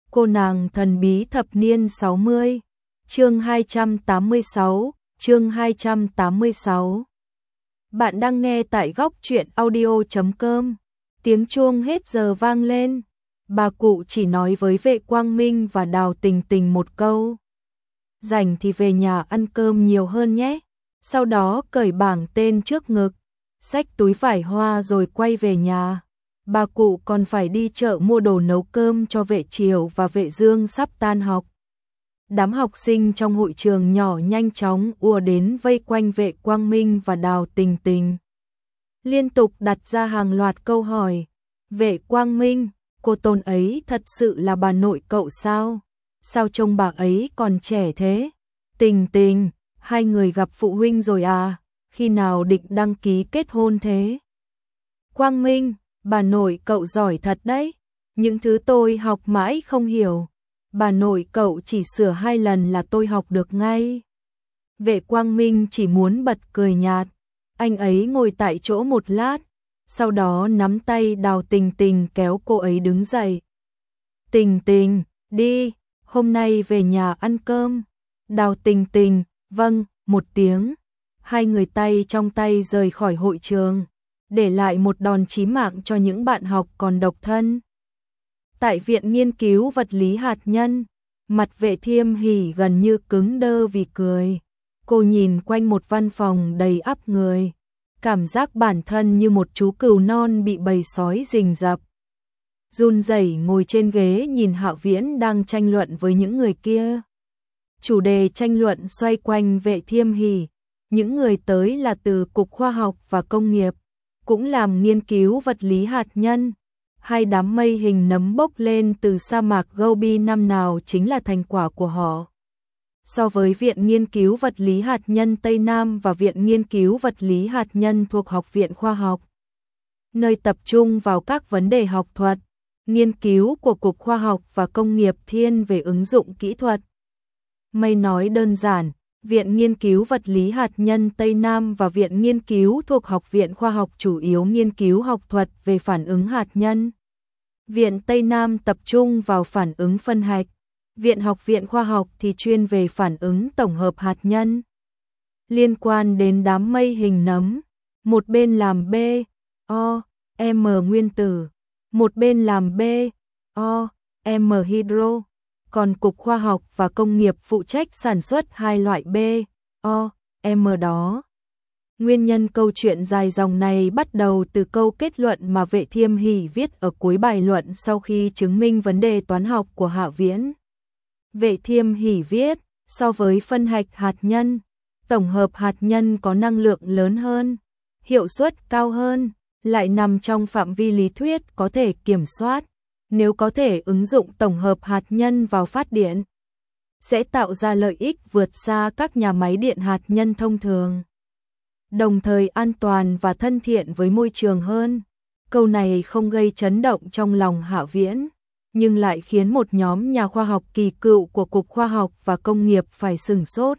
Cô nàng thần bí thập niên 60, chương 286, chương 286. Bạn đang nghe tại góc truyện audio.com. Tiếng chuông hết giờ vang lên. Bà cụ chỉ nói với Vệ Quang Minh và Đào Tình Tình một câu. Rảnh thì về nhà ăn cơm nhiều hơn nhé. Sau đó cởi bảng tên trước ngực, xách túi vải hoa rồi quay về nhà. Bà cụ còn phải đi chợ mua đồ nấu cơm cho Vệ Triều và Vệ Dương sắp tan học. Đám học sinh trong hội trường nhỏ nhanh chóng ùa đến vây quanh Vệ Quang Minh và Đào Tình Tình. Liên tục đặt ra hàng loạt câu hỏi. Vệ Quang Minh, cô Tôn ấy thật sự là bà nội cậu sao? Sao trông bà ấy còn trẻ thế? Tình Tình, hai người gặp phụ huynh rồi à? Khi nào định đăng ký kết hôn thế? Quang Minh, bà nội cậu giỏi thật đấy. Những thứ tôi học mãi không hiểu. Bà nội cậu chỉ sửa 2 lần là tôi học được ngay. Vệ Quang Minh chỉ muốn bật cười nhạt. Anh ấy ngồi tại chỗ một lát, sau đó nắm tay Đào Tình Tình kéo cô ấy đứng dậy. Tình Tình, đi, hôm nay về nhà ăn cơm. Đào Tình Tình, vâng, một tiếng. Hai người tay trong tay rời khỏi hội trường, để lại một đòn chí mạng cho những bạn học còn độc thân. Tại Viện Nghiên cứu Vật lý Hạt nhân, mặt Vệ Thiêm Hỷ gần như cứng đơ vì cười. Cô nhìn quanh một văn phòng đầy ắp người, cảm giác bản thân như một chú cừu non bị bầy sói rình rập. Run rẩy ngồi trên ghế nhìn Hạo Viễn đang tranh luận với những người kia. Chủ đề tranh luận xoay quanh Vệ Thiêm Hỷ. Những người tới là từ Cục Khoa học và Công nghiệp, cũng làm nghiên cứu vật lý hạt nhân. Hai đám mây hình nấm bốc lên từ sa mạc Gobi năm nào chính là thành quả của họ. So với Viện Nghiên cứu Vật lý Hạt nhân Tây Nam và Viện Nghiên cứu Vật lý Hạt nhân thuộc Học viện Khoa học, nơi tập trung vào các vấn đề học thuật, nghiên cứu của Cục Khoa học và Công nghiệp thiên về ứng dụng kỹ thuật. Mây nói đơn giản, Viện Nghiên cứu Vật lý Hạt nhân Tây Nam và Viện Nghiên cứu thuộc Học viện Khoa học chủ yếu nghiên cứu học thuật về phản ứng hạt nhân. Viện Tây Nam tập trung vào phản ứng phân hạch. Viện Học viện Khoa học thì chuyên về phản ứng tổng hợp hạt nhân. Liên quan đến đám mây hình nấm, một bên làm B, O, M nguyên tử, một bên làm B, O, M hydro. Còn Cục Khoa học và Công nghiệp phụ trách sản xuất hai loại B, O, M đó. Nguyên nhân câu chuyện dài dòng này bắt đầu từ câu kết luận mà Vệ Thiêm Hỷ viết ở cuối bài luận sau khi chứng minh vấn đề toán học của Hạo Viễn. Vệ Thiêm Hỷ viết, so với phân hạch hạt nhân, tổng hợp hạt nhân có năng lượng lớn hơn, hiệu suất cao hơn, lại nằm trong phạm vi lý thuyết có thể kiểm soát. Nếu có thể ứng dụng tổng hợp hạt nhân vào phát điện, sẽ tạo ra lợi ích vượt xa các nhà máy điện hạt nhân thông thường, đồng thời an toàn và thân thiện với môi trường hơn. Câu này không gây chấn động trong lòng Hạo Viễn, nhưng lại khiến một nhóm nhà khoa học kỳ cựu của Cục Khoa học và Công nghiệp phải sửng sốt.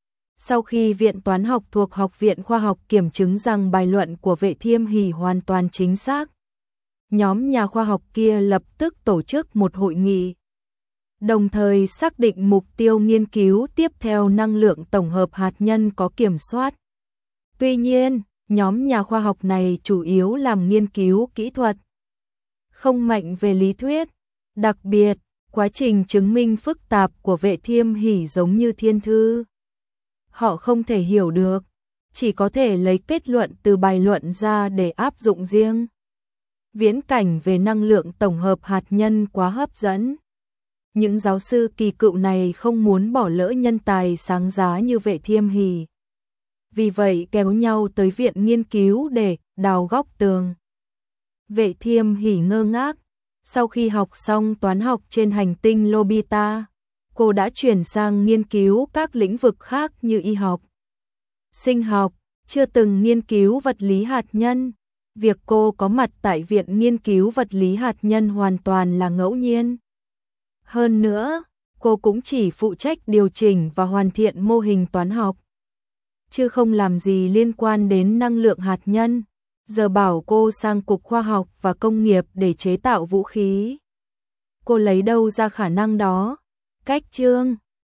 Sau khi Viện Toán học thuộc Học viện Khoa học kiểm chứng rằng bài luận của Vệ Thiêm Hỷ hoàn toàn chính xác, nhóm nhà khoa học kia lập tức tổ chức một hội nghị, đồng thời xác định mục tiêu nghiên cứu tiếp theo năng lượng tổng hợp hạt nhân có kiểm soát. Tuy nhiên, nhóm nhà khoa học này chủ yếu làm nghiên cứu kỹ thuật, không mạnh về lý thuyết. Đặc biệt, quá trình chứng minh phức tạp của Vệ Thiêm Hỷ giống như thiên thư. Họ không thể hiểu được, chỉ có thể lấy kết luận từ bài luận ra để áp dụng riêng. Viễn cảnh về năng lượng tổng hợp hạt nhân quá hấp dẫn. Những giáo sư kỳ cựu này không muốn bỏ lỡ nhân tài sáng giá như Vệ Thiêm Hỷ. Vì vậy kéo nhau tới viện nghiên cứu để đào góc tường. Vệ Thiêm Hỷ ngơ ngác. Sau khi học xong toán học trên hành tinh Lobita, cô đã chuyển sang nghiên cứu các lĩnh vực khác như y học, sinh học, chưa từng nghiên cứu vật lý hạt nhân. Việc cô có mặt tại Viện Nghiên cứu Vật lý Hạt nhân hoàn toàn là ngẫu nhiên. Hơn nữa, cô cũng chỉ phụ trách điều chỉnh và hoàn thiện mô hình toán học, chứ không làm gì liên quan đến năng lượng hạt nhân. Giờ bảo cô sang Cục Khoa học và Công nghiệp để chế tạo vũ khí, cô lấy đâu ra khả năng đó? Cách chương